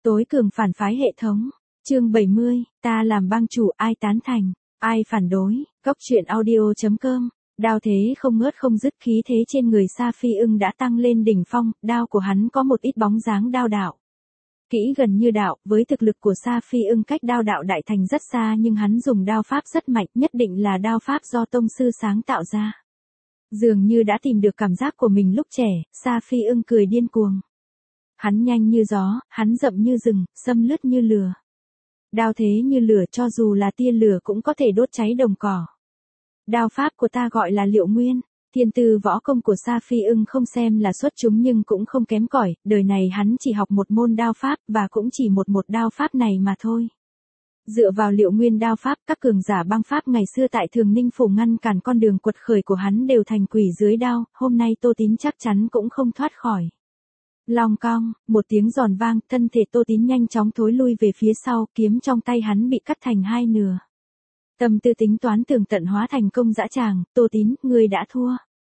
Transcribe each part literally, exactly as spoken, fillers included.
Tối cường phản phái hệ thống. Chương bảy mươi, ta làm bang chủ, ai tán thành, ai phản đối. Góc truyện audio chấm com. Đao thế không ngớt không dứt, khí thế trên người Sa Phi Ưng đã tăng lên đỉnh phong, đao của hắn có một ít bóng dáng đao đạo. Kỹ gần như đạo, với thực lực của Sa Phi Ưng cách đao đạo đại thành rất xa, nhưng hắn dùng đao pháp rất mạnh, nhất định là đao pháp do tông sư sáng tạo ra. Dường như đã tìm được cảm giác của mình lúc trẻ, Sa Phi Ưng cười điên cuồng. Hắn nhanh như gió, hắn rậm như rừng, xâm lướt như lửa. Đao thế như lửa, cho dù là tia lửa cũng có thể đốt cháy đồng cỏ. Đao pháp của ta gọi là Liệu Nguyên. Thiên tư võ công của Sa Phi Ưng không xem là xuất chúng nhưng cũng không kém cỏi, đời này hắn chỉ học một môn đao pháp và cũng chỉ một một đao pháp này mà thôi. Dựa vào Liệu Nguyên đao pháp, các cường giả băng pháp ngày xưa tại Thường Ninh phủ ngăn cản con đường quật khởi của hắn đều thành quỷ dưới đao, hôm nay Tô Tín chắc chắn cũng không thoát khỏi. Long cong, một tiếng giòn vang, thân thể Tô Tín nhanh chóng thối lui về phía sau, kiếm trong tay hắn bị cắt thành hai nửa. Tâm tư tính toán tường tận hóa thành công dã tràng, Tô Tín, ngươi đã thua.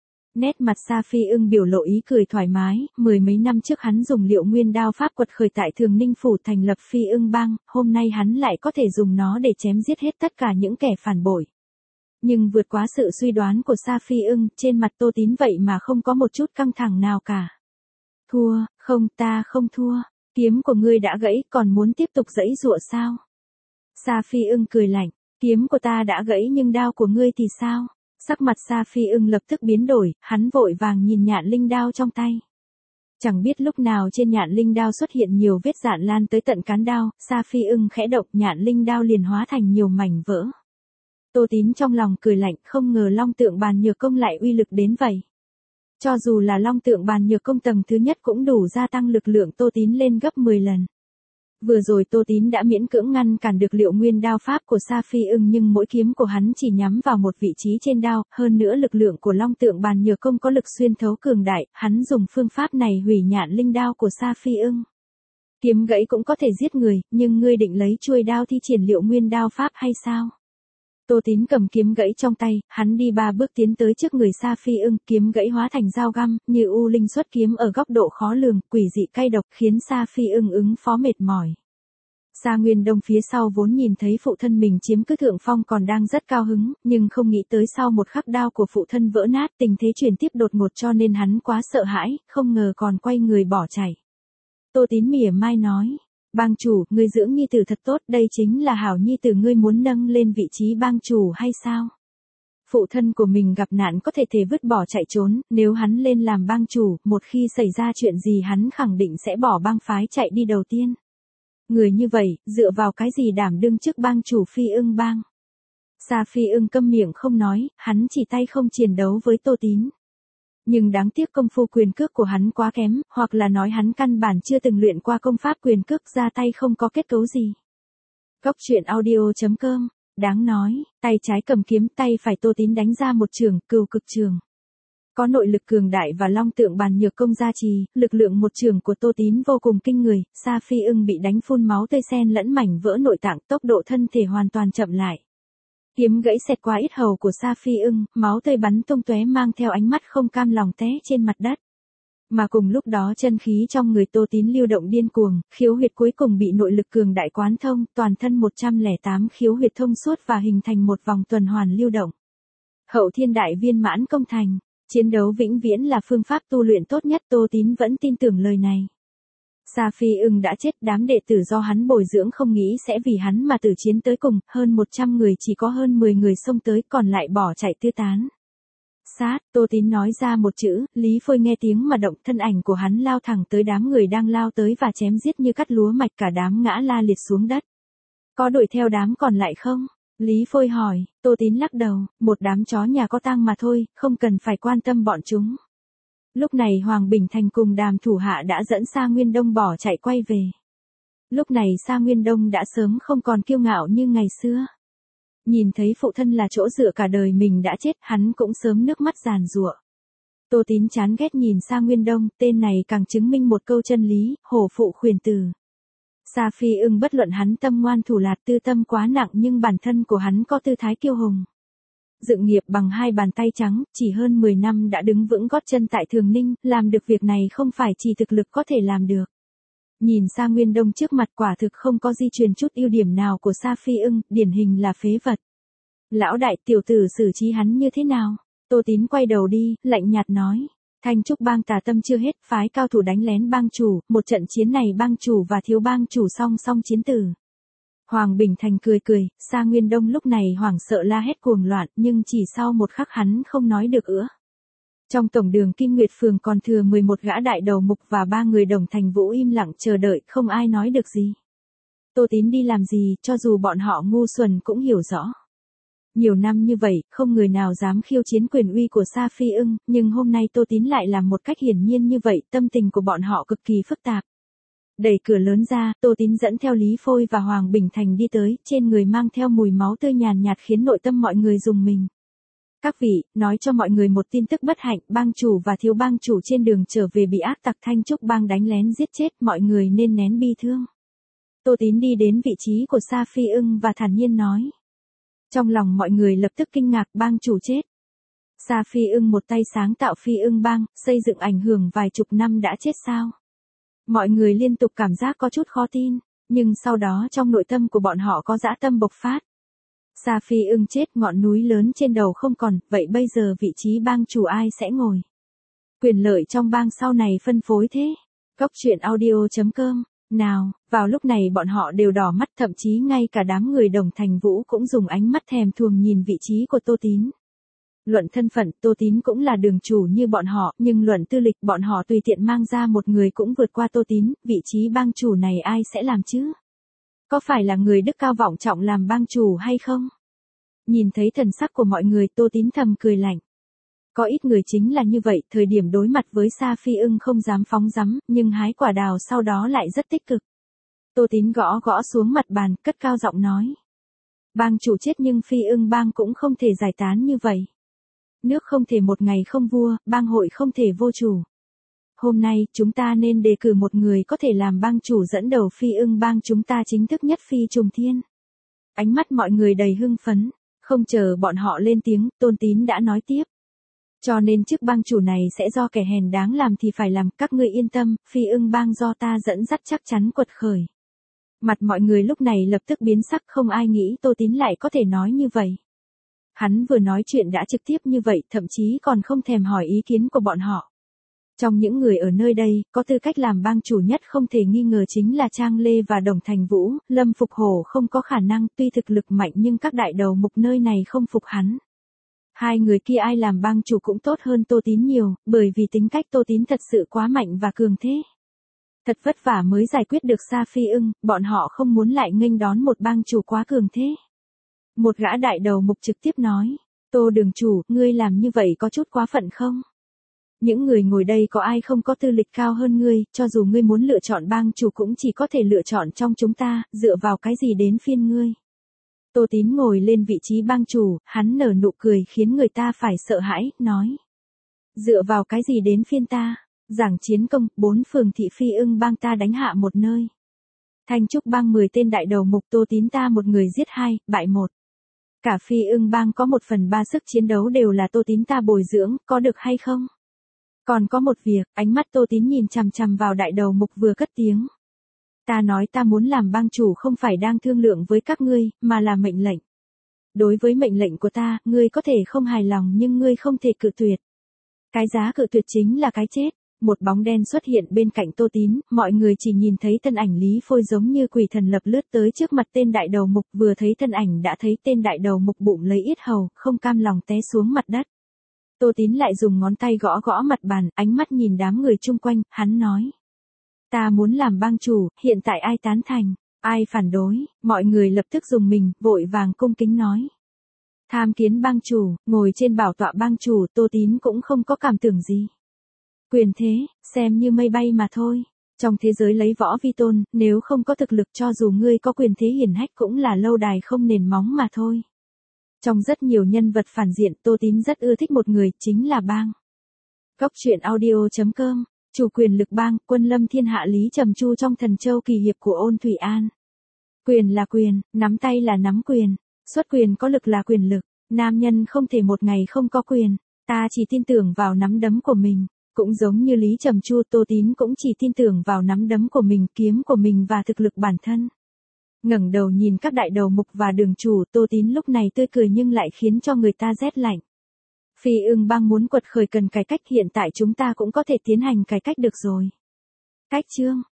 Nét mặt Sa Phi Ưng biểu lộ ý cười thoải mái, mười mấy năm trước hắn dùng Liệu Nguyên đao pháp quật khởi tại Thường Ninh phủ thành lập Phi Ưng bang, hôm nay hắn lại có thể dùng nó để chém giết hết tất cả những kẻ phản bội. Nhưng vượt quá sự suy đoán của Sa Phi Ưng, trên mặt Tô Tín vậy mà không có một chút căng thẳng nào cả. Thua, không, ta không thua, kiếm của ngươi đã gãy, còn muốn tiếp tục giãy giụa sao? Sa Phi Ưng cười lạnh, kiếm của ta đã gãy nhưng đao của ngươi thì sao? Sắc mặt Sa Phi Ưng lập tức biến đổi, hắn vội vàng nhìn nhạn linh đao trong tay. Chẳng biết lúc nào trên nhạn linh đao xuất hiện nhiều vết rạn lan tới tận cán đao, Sa Phi Ưng khẽ động, nhạn linh đao liền hóa thành nhiều mảnh vỡ. Tô Tín trong lòng cười lạnh, không ngờ Long Tượng Bàn Nhược Công lại uy lực đến vậy. Cho dù là Long Tượng Bàn Nhược Công tầng thứ nhất cũng đủ gia tăng lực lượng Tô Tín lên gấp mười lần. Vừa rồi Tô Tín đã miễn cưỡng ngăn cản được Liệu Nguyên đao pháp của Sa Phi Ưng nhưng mỗi kiếm của hắn chỉ nhắm vào một vị trí trên đao, hơn nữa lực lượng của Long Tượng Bàn Nhược Công có lực xuyên thấu cường đại, hắn dùng phương pháp này hủy nhạn linh đao của Sa Phi Ưng. Kiếm gãy cũng có thể giết người, nhưng ngươi định lấy chuôi đao thi triển Liệu Nguyên đao pháp hay sao? Tô Tín cầm kiếm gãy trong tay, hắn đi ba bước tiến tới trước người Sa Phi Ưng, kiếm gãy hóa thành dao găm, như u linh xuất kiếm ở góc độ khó lường, quỷ dị cay độc, khiến Sa Phi Ưng ứng phó mệt mỏi. Sa Nguyên Đông phía sau vốn nhìn thấy phụ thân mình chiếm cứ thượng phong còn đang rất cao hứng, nhưng không nghĩ tới sau một khắc đao của phụ thân vỡ nát, tình thế chuyển tiếp đột ngột cho nên hắn quá sợ hãi, không ngờ còn quay người bỏ chạy. Tô Tín mỉa mai nói. Bang chủ, ngươi dưỡng nhi tử thật tốt, đây chính là hảo nhi tử ngươi muốn nâng lên vị trí bang chủ hay sao? Phụ thân của mình gặp nạn có thể thể vứt bỏ chạy trốn, nếu hắn lên làm bang chủ, một khi xảy ra chuyện gì hắn khẳng định sẽ bỏ bang phái chạy đi đầu tiên. Người như vậy, dựa vào cái gì đảm đương chức bang chủ Phi Ưng bang? Sa Phi Ưng câm miệng không nói, hắn chỉ tay không chiến đấu với Tô Tín. Nhưng đáng tiếc công phu quyền cước của hắn quá kém, hoặc là nói hắn căn bản chưa từng luyện qua công pháp quyền cước, ra tay không có kết cấu gì. Góc truyện audio chấm com, đáng nói, tay trái cầm kiếm, tay phải Tô Tín đánh ra một trường, cừu cực trường. Có nội lực cường đại và Long Tượng Bàn Nhược Công gia trì, lực lượng một trường của Tô Tín vô cùng kinh người, Sa Phi Ưng bị đánh phun máu tươi xen lẫn mảnh vỡ nội tạng, tốc độ thân thể hoàn toàn chậm lại. Kiếm gãy xẹt qua yết hầu của Sa Phi Ưng, máu tươi bắn tung tóe mang theo ánh mắt không cam lòng té trên mặt đất. Mà cùng lúc đó chân khí trong người Tô Tín lưu động điên cuồng, khiếu huyệt cuối cùng bị nội lực cường đại quán thông, toàn thân một trăm lẻ tám khiếu huyệt thông suốt và hình thành một vòng tuần hoàn lưu động. Hậu thiên đại viên mãn công thành, chiến đấu vĩnh viễn là phương pháp tu luyện tốt nhất, Tô Tín vẫn tin tưởng lời này. Sa Phi Ưng đã chết, đám đệ tử do hắn bồi dưỡng không nghĩ sẽ vì hắn mà tử chiến tới cùng, hơn một trăm người chỉ có hơn mười người xông tới, còn lại bỏ chạy tứ tán. Sát, Tô Tín nói ra một chữ, Lý Phôi nghe tiếng mà động, thân ảnh của hắn lao thẳng tới đám người đang lao tới và chém giết như cắt lúa mạch, cả đám ngã la liệt xuống đất. Có đuổi theo đám còn lại không? Lý Phôi hỏi, Tô Tín lắc đầu, một đám chó nhà có tang mà thôi, không cần phải quan tâm bọn chúng. Lúc này Hoàng Bình Thành cùng Đàm thủ hạ đã dẫn Sa Nguyên Đông bỏ chạy quay về. Lúc này Sa Nguyên Đông đã sớm không còn kiêu ngạo như ngày xưa. Nhìn thấy phụ thân là chỗ dựa cả đời mình đã chết, hắn cũng sớm nước mắt giàn giụa. Tô Tín chán ghét nhìn Sa Nguyên Đông, tên này càng chứng minh một câu chân lý, hổ phụ khuyển tử. Sa Phi Ưng bất luận hắn tâm ngoan thủ lạt tư tâm quá nặng nhưng bản thân của hắn có tư thái kiêu hùng. Dựng nghiệp bằng hai bàn tay trắng, chỉ hơn mười năm đã đứng vững gót chân tại Thường Ninh, làm được việc này không phải chỉ thực lực có thể làm được. Nhìn Sa Nguyên Đông trước mặt quả thực không có di truyền chút ưu điểm nào của Sa Phi Ưng, điển hình là phế vật. Lão đại tiểu tử xử trí hắn như thế nào? Tô Tín quay đầu đi, lạnh nhạt nói. Thanh trúc bang tà tâm chưa hết, phái cao thủ đánh lén bang chủ, một trận chiến này bang chủ và thiếu bang chủ song song chiến tử. Hoàng Bình Thành cười cười, Sa Nguyên Đông lúc này hoảng sợ la hét cuồng loạn, nhưng chỉ sau một khắc hắn không nói được nữa. Trong tổng đường Kim Nguyệt Phường còn thừa mười một gã đại đầu mục và ba người Đồng Thành Vũ im lặng chờ đợi, không ai nói được gì. Tô Tín đi làm gì, cho dù bọn họ ngu xuẩn cũng hiểu rõ. Nhiều năm như vậy, không người nào dám khiêu chiến quyền uy của Sa Phi Ưng, nhưng hôm nay Tô Tín lại làm một cách hiển nhiên như vậy, tâm tình của bọn họ cực kỳ phức tạp. Đẩy cửa lớn ra, Tô Tín dẫn theo Lý Phôi và Hoàng Bình Thành đi tới, trên người mang theo mùi máu tươi nhàn nhạt khiến nội tâm mọi người rùng mình. Các vị, nói cho mọi người một tin tức bất hạnh, bang chủ và thiếu bang chủ trên đường trở về bị ác tặc Thanh Trúc bang đánh lén giết chết, mọi người nên nén bi thương. Tô Tín đi đến vị trí của Sa Phi Ưng và thản nhiên nói. Trong lòng mọi người lập tức kinh ngạc, bang chủ chết. Sa Phi Ưng một tay sáng tạo Phi Ưng bang, xây dựng ảnh hưởng vài chục năm đã chết sao? Mọi người liên tục cảm giác có chút khó tin, nhưng sau đó trong nội tâm của bọn họ có dã tâm bộc phát. Sa Phi Ưng chết, ngọn núi lớn trên đầu không còn, vậy bây giờ vị trí bang chủ ai sẽ ngồi? Quyền lợi trong bang sau này phân phối thế. Cốc truyện audio chấm com. Nào, vào lúc này bọn họ đều đỏ mắt, thậm chí ngay cả đám người Đồng Thành Vũ cũng dùng ánh mắt thèm thuồng nhìn vị trí của Tô Tín. Luận thân phận, Tô Tín cũng là đường chủ như bọn họ, nhưng luận tư lịch bọn họ tùy tiện mang ra một người cũng vượt qua Tô Tín, vị trí bang chủ này ai sẽ làm chứ? Có phải là người đức cao vọng trọng làm bang chủ hay không? Nhìn thấy thần sắc của mọi người, Tô Tín thầm cười lạnh. Có ít người chính là như vậy, thời điểm đối mặt với Sa Phi Ưng không dám phóng dắm, nhưng hái quả đào sau đó lại rất tích cực. Tô Tín gõ gõ xuống mặt bàn, cất cao giọng nói. Bang chủ chết nhưng Phi Ưng bang cũng không thể giải tán như vậy. Nước không thể một ngày không vua, bang hội không thể vô chủ. Hôm nay, chúng ta nên đề cử một người có thể làm bang chủ dẫn đầu Phi Ưng bang chúng ta chính thức nhất phi trùng thiên. Ánh mắt mọi người đầy hưng phấn, không chờ bọn họ lên tiếng, Tôn Tín đã nói tiếp. Cho nên chức bang chủ này sẽ do kẻ hèn đáng làm thì phải làm, các ngươi yên tâm, Phi Ưng bang do ta dẫn dắt chắc chắn quật khởi. Mặt mọi người lúc này lập tức biến sắc, không ai nghĩ Tô Tín lại có thể nói như vậy. Hắn vừa nói chuyện đã trực tiếp như vậy, thậm chí còn không thèm hỏi ý kiến của bọn họ. Trong những người ở nơi đây, có tư cách làm bang chủ nhất không thể nghi ngờ chính là Trang Lê và Đồng Thành Vũ, Lâm Phục Hổ không có khả năng, tuy thực lực mạnh nhưng các đại đầu mục nơi này không phục hắn. Hai người kia ai làm bang chủ cũng tốt hơn Tô Tín nhiều, bởi vì tính cách Tô Tín thật sự quá mạnh và cường thế. Thật vất vả mới giải quyết được Sa Phi Ưng, bọn họ không muốn lại nghênh đón một bang chủ quá cường thế. Một gã đại đầu mục trực tiếp nói, Tô đường chủ, ngươi làm như vậy có chút quá phận không? Những người ngồi đây có ai không có tư lịch cao hơn ngươi, cho dù ngươi muốn lựa chọn bang chủ cũng chỉ có thể lựa chọn trong chúng ta, dựa vào cái gì đến phiên ngươi? Tô Tín ngồi lên vị trí bang chủ, hắn nở nụ cười khiến người ta phải sợ hãi, nói. Dựa vào cái gì đến phiên ta? Giảng chiến công, bốn phường thị Phi Ưng bang ta đánh hạ một nơi. Thanh Trúc bang mười tên đại đầu mục, Tô Tín ta một người giết hai, bại một. Cả Phi Ưng bang có một phần ba sức chiến đấu đều là Tô Tín ta bồi dưỡng, có được hay không? Còn có một việc, ánh mắt Tô Tín nhìn chằm chằm vào đại đầu mục vừa cất tiếng. Ta nói ta muốn làm bang chủ không phải đang thương lượng với các ngươi, mà là mệnh lệnh. Đối với mệnh lệnh của ta, ngươi có thể không hài lòng nhưng ngươi không thể cự tuyệt. Cái giá cự tuyệt chính là cái chết. Một bóng đen xuất hiện bên cạnh Tô Tín, mọi người chỉ nhìn thấy thân ảnh Lý Phôi giống như quỷ thần lập lướt tới trước mặt tên đại đầu mục, vừa thấy thân ảnh đã thấy tên đại đầu mục bụng lấy yết hầu, không cam lòng té xuống mặt đất. Tô Tín lại dùng ngón tay gõ gõ mặt bàn, ánh mắt nhìn đám người chung quanh, hắn nói. Ta muốn làm bang chủ, hiện tại ai tán thành, ai phản đối, mọi người lập tức dùng mình, vội vàng cung kính nói. Tham kiến bang chủ, ngồi trên bảo tọa bang chủ, Tô Tín cũng không có cảm tưởng gì. Quyền thế, xem như mây bay mà thôi. Trong thế giới lấy võ vi tôn, nếu không có thực lực cho dù ngươi có quyền thế hiển hách cũng là lâu đài không nền móng mà thôi. Trong rất nhiều nhân vật phản diện, Tô Tín rất ưa thích một người, chính là Bang. Cốc truyện audio chấm com, chủ quyền lực Bang, quân lâm thiên hạ Lý Trầm Chu trong Thần Châu Kỳ Hiệp của Ôn Thủy An. Quyền là quyền, nắm tay là nắm quyền, xuất quyền có lực là quyền lực, nam nhân không thể một ngày không có quyền, ta chỉ tin tưởng vào nắm đấm của mình. Cũng giống như Lý Trầm Chu, Tô Tín cũng chỉ tin tưởng vào nắm đấm của mình, kiếm của mình và thực lực bản thân. Ngẩng đầu nhìn các đại đầu mục và đường chủ, Tô Tín lúc này tươi cười nhưng lại khiến cho người ta rét lạnh. Phi ưng bang muốn quật khởi cần cải cách, hiện tại chúng ta cũng có thể tiến hành cải cách được rồi. Cách chương